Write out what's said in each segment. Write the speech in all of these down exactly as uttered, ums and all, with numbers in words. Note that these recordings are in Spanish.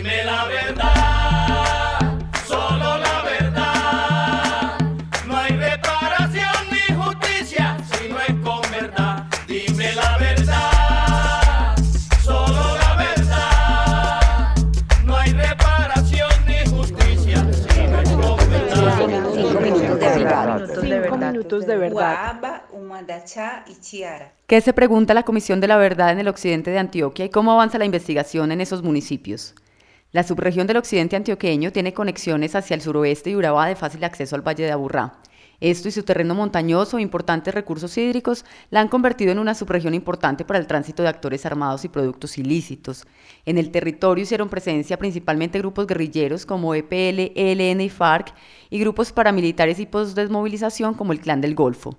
Dime la verdad, solo la verdad. No hay reparación ni justicia si no es con verdad. Dime la verdad, solo la verdad. No hay reparación ni justicia si no es con verdad. Cinco minutos de verdad. Cinco minutos de verdad. ¿Qué se pregunta la Comisión de la Verdad en el occidente de Antioquia y cómo avanza la investigación en esos municipios? La subregión del occidente antioqueño tiene conexiones hacia el suroeste y Urabá de fácil acceso al Valle de Aburrá. Esto y su terreno montañoso e importantes recursos hídricos la han convertido en una subregión importante para el tránsito de actores armados y productos ilícitos. En el territorio hicieron presencia principalmente grupos guerrilleros como E P L, E L N y FARC y grupos paramilitares y postdesmovilización como el Clan del Golfo.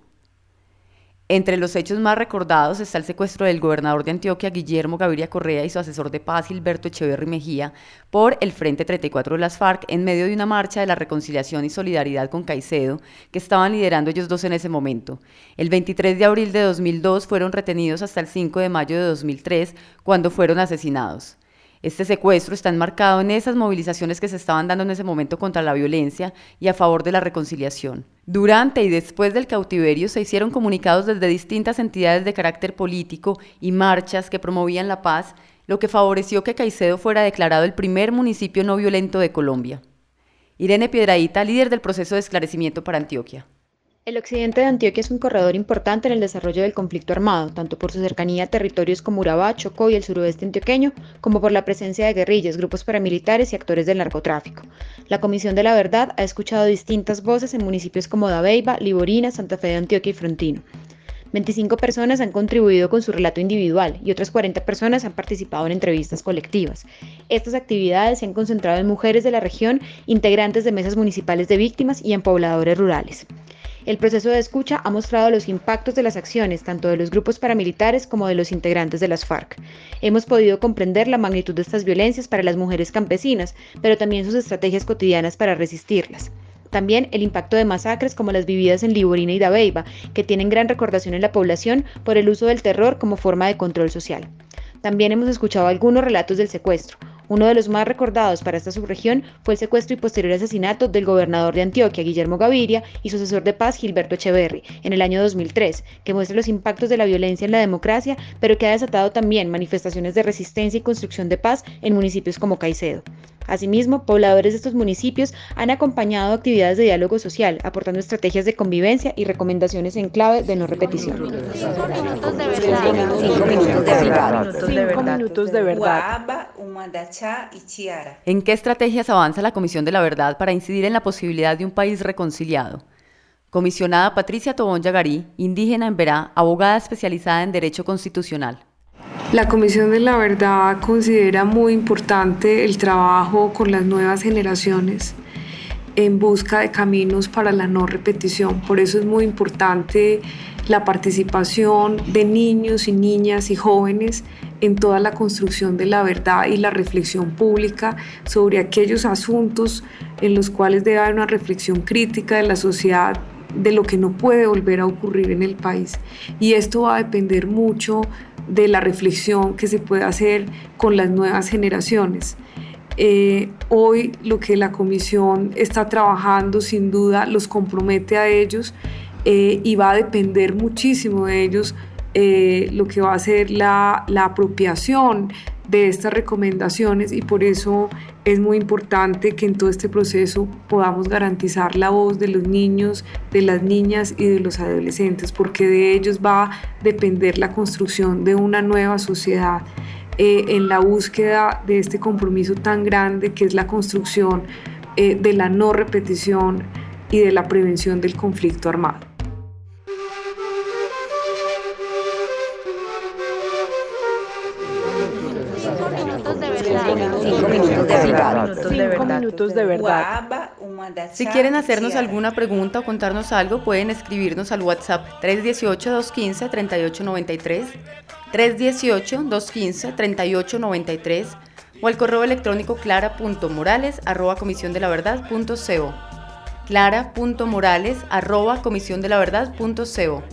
Entre los hechos más recordados está el secuestro del gobernador de Antioquia, Guillermo Gaviria Correa, y su asesor de paz, Gilberto Echeverry Mejía, por el Frente treinta y cuatro de las FARC en medio de una marcha de la reconciliación y solidaridad con Caicedo, que estaban liderando ellos dos en ese momento. El veintitrés de abril de dos mil dos fueron retenidos hasta el cinco de mayo de dos mil tres, cuando fueron asesinados. Este secuestro está enmarcado en esas movilizaciones que se estaban dando en ese momento contra la violencia y a favor de la reconciliación. Durante y después del cautiverio se hicieron comunicados desde distintas entidades de carácter político y marchas que promovían la paz, lo que favoreció que Caicedo fuera declarado el primer municipio no violento de Colombia. Irene Piedrahita, líder del proceso de esclarecimiento para Antioquia. El occidente de Antioquia es un corredor importante en el desarrollo del conflicto armado, tanto por su cercanía a territorios como Urabá, Chocó y el suroeste antioqueño, como por la presencia de guerrillas, grupos paramilitares y actores del narcotráfico. La Comisión de la Verdad ha escuchado distintas voces en municipios como Dabeiba, Liborina, Santa Fe de Antioquia y Frontino. veinticinco personas han contribuido con su relato individual y otras cuarenta personas han participado en entrevistas colectivas. Estas actividades se han concentrado en mujeres de la región, integrantes de mesas municipales de víctimas y en pobladores rurales. El proceso de escucha ha mostrado los impactos de las acciones tanto de los grupos paramilitares como de los integrantes de las FARC. Hemos podido comprender la magnitud de estas violencias para las mujeres campesinas, pero también sus estrategias cotidianas para resistirlas. También el impacto de masacres como las vividas en Liborina y Dabeiba, que tienen gran recordación en la población por el uso del terror como forma de control social. También hemos escuchado algunos relatos del secuestro. Uno de los más recordados para esta subregión fue el secuestro y posterior asesinato del gobernador de Antioquia, Guillermo Gaviria, y su asesor de paz, Gilberto Echeverry, en el año dos mil tres, que muestra los impactos de la violencia en la democracia, pero que ha desatado también manifestaciones de resistencia y construcción de paz en municipios como Caicedo. Asimismo, pobladores de estos municipios han acompañado actividades de diálogo social, aportando estrategias de convivencia y recomendaciones en clave de no repetición. Cinco minutos de verdad. Cinco minutos de verdad. Cinco minutos de verdad. ¿En qué estrategias avanza la Comisión de la Verdad para incidir en la posibilidad de un país reconciliado? Comisionada Patricia Tobón Yagarí, indígena en Berá, abogada especializada en Derecho Constitucional. La Comisión de la Verdad considera muy importante el trabajo con las nuevas generaciones en busca de caminos para la no repetición. Por eso es muy importante la participación de niños y niñas y jóvenes en toda la construcción de la verdad y la reflexión pública sobre aquellos asuntos en los cuales debe haber una reflexión crítica de la sociedad de lo que no puede volver a ocurrir en el país. Y esto va a depender mucho de la reflexión que se puede hacer con las nuevas generaciones. Eh, hoy lo que la Comisión está trabajando sin duda los compromete a ellos eh, y va a depender muchísimo de ellos eh, lo que va a ser la, la apropiación de estas recomendaciones, y por eso es muy importante que en todo este proceso podamos garantizar la voz de los niños, de las niñas y de los adolescentes, porque de ellos va a depender la construcción de una nueva sociedad eh, en la búsqueda de este compromiso tan grande que es la construcción eh, de la no repetición y de la prevención del conflicto armado. Cinco minutos de verdad. Cinco minutos de verdad. Si quieren hacernos alguna pregunta o contarnos algo, pueden escribirnos al WhatsApp tres uno ocho, dos uno cinco, tres ocho nueve tres, tres uno ocho, dos uno cinco, tres ocho nueve tres o al correo electrónico clara punto morales arroba comisión de la verdad punto co. clara punto morales arroba comisión de la verdad punto co.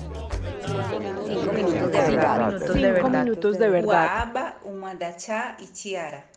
Cinco minutos de verdad. Cinco minutos de verdad.